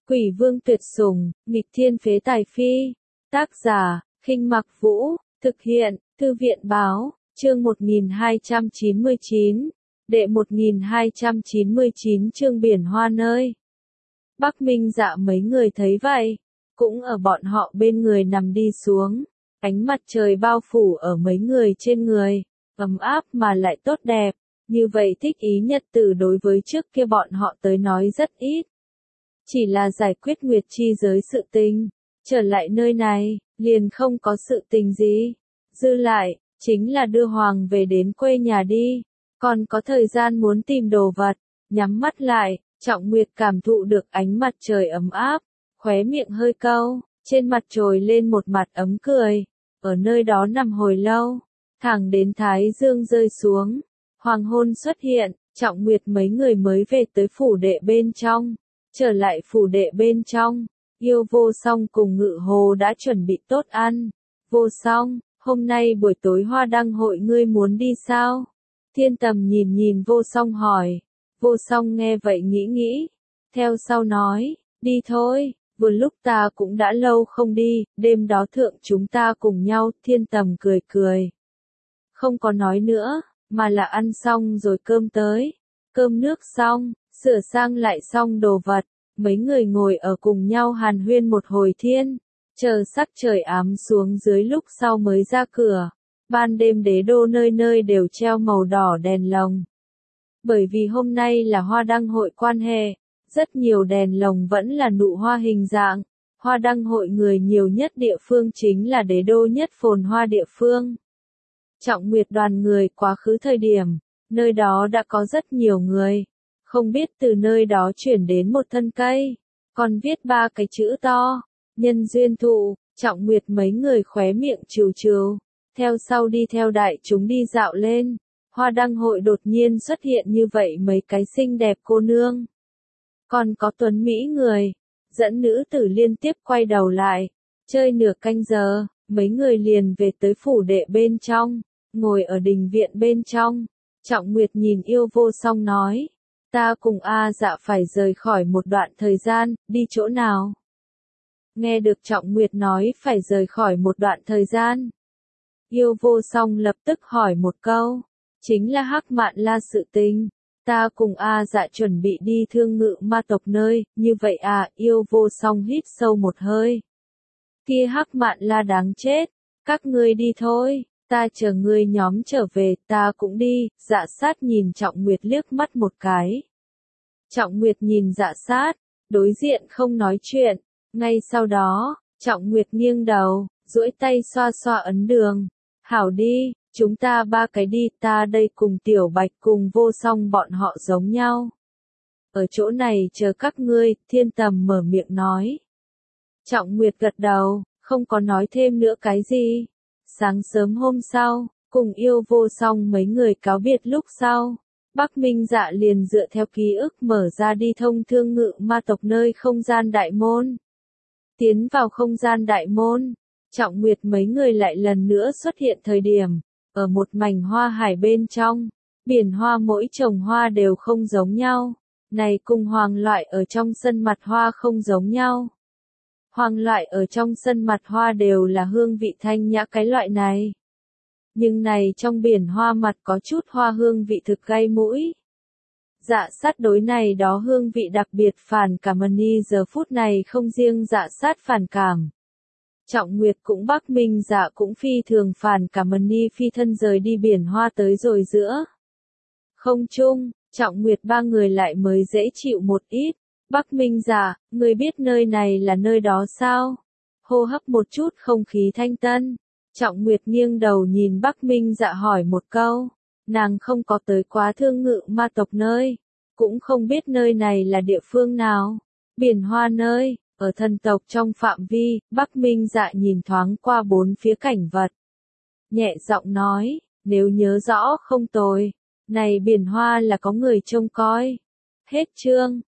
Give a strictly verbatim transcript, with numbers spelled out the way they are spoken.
Quỷ vương tuyệt sủng, nghịch thiên phế tài phi. Tác giả, Khinh Mặc Vũ, thực hiện, Thư viện báo, chương một nghìn hai trăm chín mươi chín, đệ một nghìn hai trăm chín mươi chín chương biển hoa nơi. Bắc Minh Dạ mấy người thấy vậy, cũng ở bọn họ bên người nằm đi xuống, ánh mặt trời bao phủ ở mấy người trên người, ấm áp mà lại tốt đẹp, như vậy thích ý nhật tử đối với trước kia bọn họ tới nói rất ít. Chỉ là giải quyết Nguyệt Chi giới sự tình, trở lại nơi này, liền không có sự tình gì. Dư lại, chính là đưa Hoàng về đến quê nhà đi, còn có thời gian muốn tìm đồ vật, nhắm mắt lại, Trọng Nguyệt cảm thụ được ánh mặt trời ấm áp, khóe miệng hơi cau, trên mặt trồi lên một mặt ấm cười, ở nơi đó nằm hồi lâu, thẳng đến Thái Dương rơi xuống, hoàng hôn xuất hiện, Trọng Nguyệt mấy người mới về tới phủ đệ bên trong. Trở lại phủ đệ bên trong, Yêu Vô Song cùng Ngự Hồ đã chuẩn bị tốt ăn. Vô Song, hôm nay buổi tối hoa đăng hội ngươi muốn đi sao? Thiên Tầm nhìn nhìn Vô Song hỏi. Vô Song nghe vậy nghĩ nghĩ, theo sau nói, đi thôi, vừa lúc ta cũng đã lâu không đi, đêm đó thượng chúng ta cùng nhau. Thiên Tầm cười cười, không có nói nữa, mà là ăn xong rồi cơm tới, cơm nước xong, sửa sang lại xong đồ vật, mấy người ngồi ở cùng nhau hàn huyên một hồi thiên, chờ sắc trời ám xuống dưới lúc sau mới ra cửa. Ban đêm đế đô nơi nơi đều treo màu đỏ đèn lồng. Bởi vì hôm nay là hoa đăng hội quan hệ, rất nhiều đèn lồng vẫn là nụ hoa hình dạng. Hoa đăng hội người nhiều nhất địa phương chính là đế đô nhất phồn hoa địa phương. Trọng Nguyệt đoàn người quá khứ thời điểm, nơi đó đã có rất nhiều người. Không biết từ nơi đó chuyển đến một thân cây, còn viết ba cái chữ to, nhân duyên thụ. Trọng Nguyệt mấy người khóe miệng trừ trừ, theo sau đi theo đại chúng đi dạo lên. Hoa đăng hội đột nhiên xuất hiện như vậy mấy cái xinh đẹp cô nương. Còn có tuấn mỹ người, dẫn nữ tử liên tiếp quay đầu lại, chơi nửa canh giờ, mấy người liền về tới phủ đệ bên trong, ngồi ở đình viện bên trong. Trọng Nguyệt nhìn Yêu Vô Song nói. Ta cùng A Dạ phải rời khỏi một đoạn thời gian, đi chỗ nào? Nghe được Trọng Nguyệt nói phải rời khỏi một đoạn thời gian. Yêu Vô Song lập tức hỏi một câu, chính là Hắc Mạn La sự tình. Ta cùng A Dạ chuẩn bị đi thương ngự ma tộc nơi, như vậy à? Yêu Vô Song hít sâu một hơi. Kia Hắc Mạn La đáng chết, các ngươi đi thôi, ta chờ ngươi nhóm trở về, ta cũng đi. Dạ Sát nhìn Trọng Nguyệt liếc mắt một cái. Trọng Nguyệt nhìn Dạ Sát, đối diện không nói chuyện, ngay sau đó, Trọng Nguyệt nghiêng đầu, duỗi tay xoa xoa ấn đường. Hảo đi, chúng ta ba cái đi, ta đây cùng Tiểu Bạch cùng Vô Song bọn họ giống nhau. Ở chỗ này chờ các ngươi. Thiên Tầm mở miệng nói. Trọng Nguyệt gật đầu, không có nói thêm nữa cái gì. Sáng sớm hôm sau, cùng Yêu Vô Song mấy người cáo biệt lúc sau, Bắc Minh Dạ liền dựa theo ký ức mở ra đi thông thương ngự ma tộc nơi không gian đại môn. Tiến vào không gian đại môn, Trọng Nguyệt mấy người lại lần nữa xuất hiện thời điểm, ở một mảnh hoa hải bên trong, biển hoa mỗi chồng hoa đều không giống nhau, này cùng hoàng loại ở trong sân mặt hoa không giống nhau. Hoàng loại ở trong sân mặt hoa đều là hương vị thanh nhã cái loại này. Nhưng này trong biển hoa mặt có chút hoa hương vị thực gây mũi. Dạ Sát đối này đó hương vị đặc biệt phản cảm ni giờ phút này không riêng Dạ Sát phản cảm. Trọng Nguyệt cũng Bắc Minh Dạ cũng phi thường phản cảm ni phi thân rời đi biển hoa tới rồi giữa. Không chung, Trọng Nguyệt ba người lại mới dễ chịu một ít. Bắc Minh Dạ, người biết nơi này là nơi đó sao? Hô hấp một chút không khí thanh tân. Trọng Nguyệt nghiêng đầu nhìn Bắc Minh Dạ hỏi một câu. Nàng không có tới quá thương ngự ma tộc nơi, cũng không biết nơi này là địa phương nào. Biển hoa nơi, ở thần tộc trong phạm vi. Bắc Minh Dạ nhìn thoáng qua bốn phía cảnh vật, nhẹ giọng nói, nếu nhớ rõ không tồi, này biển hoa là có người trông coi. Hết chương.